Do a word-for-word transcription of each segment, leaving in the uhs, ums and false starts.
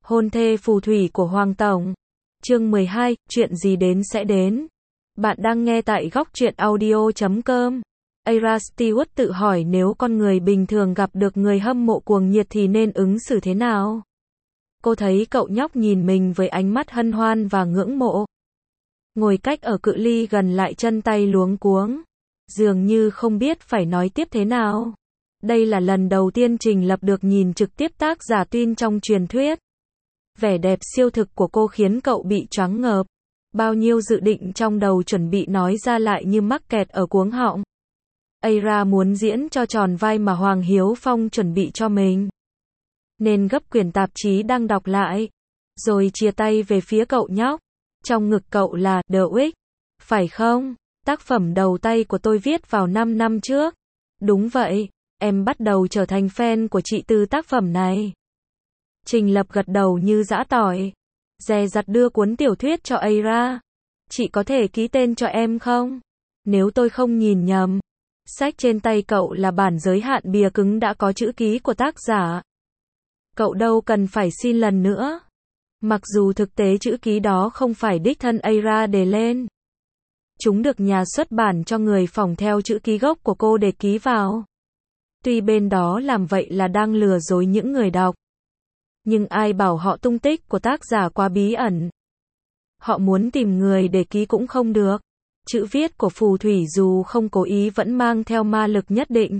Hôn thê phù thủy của Hoàng Tổng. Chương mười hai, chuyện gì đến sẽ đến. Bạn đang nghe tại góc truyện audio chấm com. Ara Stewart tự hỏi nếu con người bình thường gặp được người hâm mộ cuồng nhiệt thì nên ứng xử thế nào. Cô thấy cậu nhóc nhìn mình với ánh mắt hân hoan và ngưỡng mộ. Ngồi cách ở cự ly gần lại chân tay luống cuống. Dường như không biết phải nói tiếp thế nào. Đây là lần đầu tiên Trình Lập được nhìn trực tiếp tác giả Twin trong truyền thuyết. Vẻ đẹp siêu thực của cô khiến cậu bị choáng ngợp. Bao nhiêu dự định trong đầu chuẩn bị nói ra lại như mắc kẹt ở cuống họng. Ara muốn diễn cho tròn vai mà Hoàng Hiếu Phong chuẩn bị cho mình. Nên gấp quyển tạp chí đang đọc lại. Rồi chia tay về phía cậu nhóc. Trong ngực cậu là The Wick. Phải không? Tác phẩm đầu tay của tôi viết vào năm năm trước. Đúng vậy, em bắt đầu trở thành fan của chị từ tác phẩm này. Trình Lập gật đầu như giã tỏi. Dè dặt đưa cuốn tiểu thuyết cho Ara. Chị có thể ký tên cho em không? Nếu tôi không nhìn nhầm. Sách trên tay cậu là bản giới hạn bìa cứng đã có chữ ký của tác giả. Cậu đâu cần phải xin lần nữa. Mặc dù thực tế chữ ký đó không phải đích thân Ara đề lên. Chúng được nhà xuất bản cho người phỏng theo chữ ký gốc của cô để ký vào. Tuy bên đó làm vậy là đang lừa dối những người đọc. Nhưng ai bảo họ tung tích của tác giả quá bí ẩn. Họ muốn tìm người để ký cũng không được. Chữ viết của phù thủy dù không cố ý vẫn mang theo ma lực nhất định.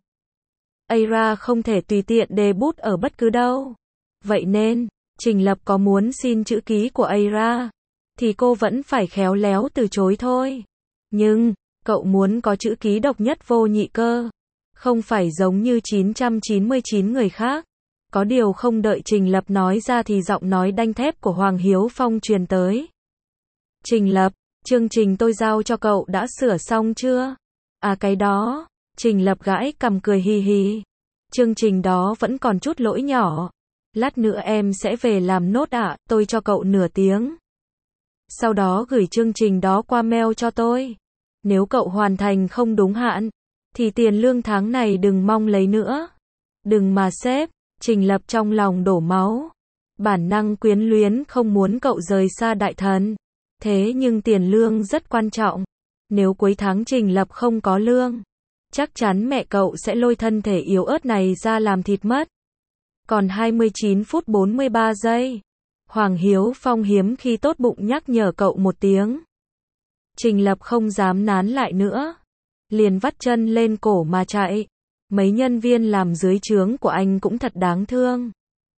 Ara không thể tùy tiện đề bút ở bất cứ đâu. Vậy nên, Trình Lập có muốn xin chữ ký của Ara, thì cô vẫn phải khéo léo từ chối thôi. Nhưng, cậu muốn có chữ ký độc nhất vô nhị cơ. Không phải giống như chín trăm chín mươi chín người khác. Có điều không đợi Trình Lập nói ra thì giọng nói đanh thép của Hoàng Hiếu Phong truyền tới. Trình Lập, chương trình tôi giao cho cậu đã sửa xong chưa? À cái đó, Trình Lập gãi cằm cười hì hì. Chương trình đó vẫn còn chút lỗi nhỏ. Lát nữa em sẽ về làm nốt ạ, à, tôi cho cậu nửa tiếng. Sau đó gửi chương trình đó qua mail cho tôi. Nếu cậu hoàn thành không đúng hạn, thì tiền lương tháng này đừng mong lấy nữa. Đừng mà sếp. Trình Lập trong lòng đổ máu. Bản năng quyến luyến không muốn cậu rời xa đại thần. Thế nhưng tiền lương rất quan trọng. Nếu cuối tháng Trình Lập không có lương, chắc chắn mẹ cậu sẽ lôi thân thể yếu ớt này ra làm thịt mất. Còn hai mươi chín phút bốn mươi ba giây. Hoàng Hiếu Phong hiếm khi tốt bụng nhắc nhở cậu một tiếng. Trình Lập không dám nán lại nữa. Liền vắt chân lên cổ mà chạy. Mấy nhân viên làm dưới trướng của anh cũng thật đáng thương.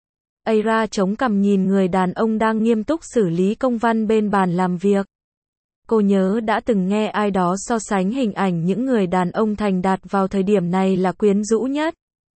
Ara chống cằm nhìn người đàn ông đang nghiêm túc xử lý công văn bên bàn làm việc. Cô nhớ đã từng nghe ai đó so sánh hình ảnh những người đàn ông thành đạt vào thời điểm này là quyến rũ nhất.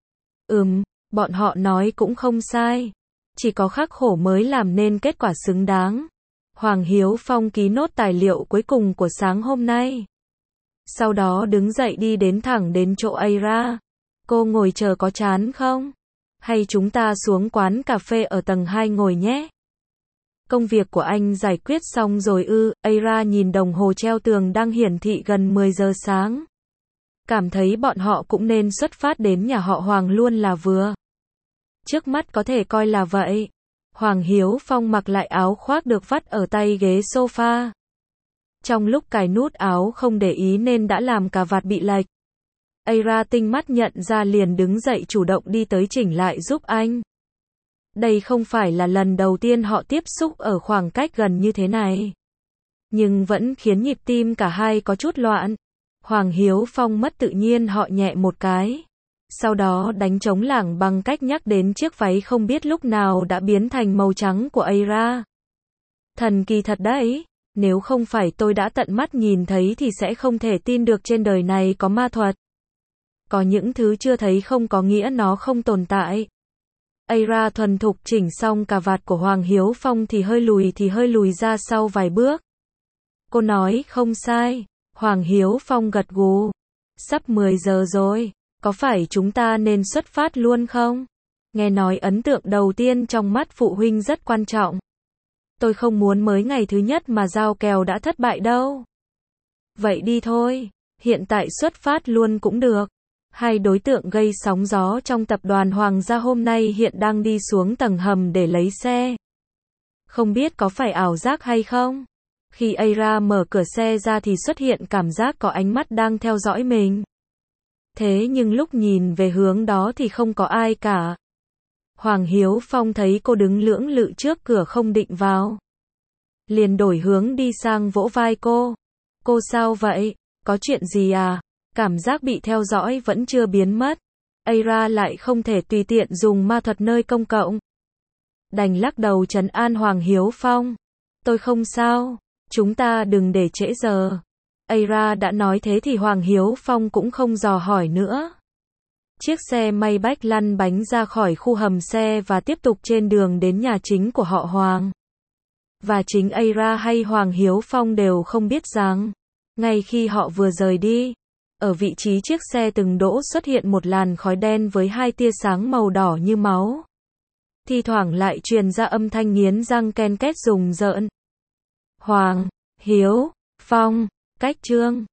Ừm, bọn họ nói cũng không sai. Chỉ có khắc khổ mới làm nên kết quả xứng đáng. Hoàng Hiếu Phong ký nốt tài liệu cuối cùng của sáng hôm nay. Sau đó đứng dậy đi đến thẳng đến chỗ Ara. Cô ngồi chờ có chán không? Hay chúng ta xuống quán cà phê ở tầng hai ngồi nhé? Công việc của anh giải quyết xong rồi ư? Ara nhìn đồng hồ treo tường đang hiển thị gần mười giờ sáng. Cảm thấy bọn họ cũng nên xuất phát đến nhà họ Hoàng luôn là vừa. Trước mắt có thể coi là vậy. Hoàng Hiếu Phong mặc lại áo khoác được vắt ở tay ghế sofa. Trong lúc cài nút áo không để ý nên đã làm cà vạt bị lệch. Ara tinh mắt nhận ra liền đứng dậy chủ động đi tới chỉnh lại giúp anh. Đây không phải là lần đầu tiên họ tiếp xúc ở khoảng cách gần như thế này. Nhưng vẫn khiến nhịp tim cả hai có chút loạn. Hoàng Hiếu Phong mất tự nhiên họ nhẹ một cái. Sau đó đánh trống lảng bằng cách nhắc đến chiếc váy không biết lúc nào đã biến thành màu trắng của Ara. Thần kỳ thật đấy. Nếu không phải tôi đã tận mắt nhìn thấy thì sẽ không thể tin được trên đời này có ma thuật. Có những thứ chưa thấy không có nghĩa nó không tồn tại. Ara thuần thục chỉnh xong cà vạt của Hoàng Hiếu Phong thì hơi lùi thì hơi lùi ra sau vài bước. Cô nói không sai. Hoàng Hiếu Phong gật gù. Sắp mười giờ rồi. Có phải chúng ta nên xuất phát luôn không? Nghe nói ấn tượng đầu tiên trong mắt phụ huynh rất quan trọng. Tôi không muốn mới ngày thứ nhất mà giao kèo đã thất bại đâu. Vậy đi thôi. Hiện tại xuất phát luôn cũng được. Hai đối tượng gây sóng gió trong tập đoàn Hoàng gia hôm nay hiện đang đi xuống tầng hầm để lấy xe. Không biết có phải ảo giác hay không? Khi Aira mở cửa xe ra thì xuất hiện cảm giác có ánh mắt đang theo dõi mình. Thế nhưng lúc nhìn về hướng đó thì không có ai cả. Hoàng Hiếu Phong thấy cô đứng lưỡng lự trước cửa không định vào. Liền đổi hướng đi sang vỗ vai cô. Cô sao vậy? Có chuyện gì à? Cảm giác bị theo dõi vẫn chưa biến mất. Aira lại không thể tùy tiện dùng ma thuật nơi công cộng. Đành lắc đầu trấn an Hoàng Hiếu Phong. Tôi không sao, chúng ta đừng để trễ giờ. Aira đã nói thế thì Hoàng Hiếu Phong cũng không dò hỏi nữa. Chiếc xe Maybach lăn bánh ra khỏi khu hầm xe và tiếp tục trên đường đến nhà chính của họ Hoàng. Và chính Aira hay Hoàng Hiếu Phong đều không biết rằng, ngay khi họ vừa rời đi, ở vị trí chiếc xe từng đỗ xuất hiện một làn khói đen với hai tia sáng màu đỏ như máu. Thi thoảng lại truyền ra âm thanh nghiến răng ken két rùng rợn. Hoàng Hiếu Phong, cách Trương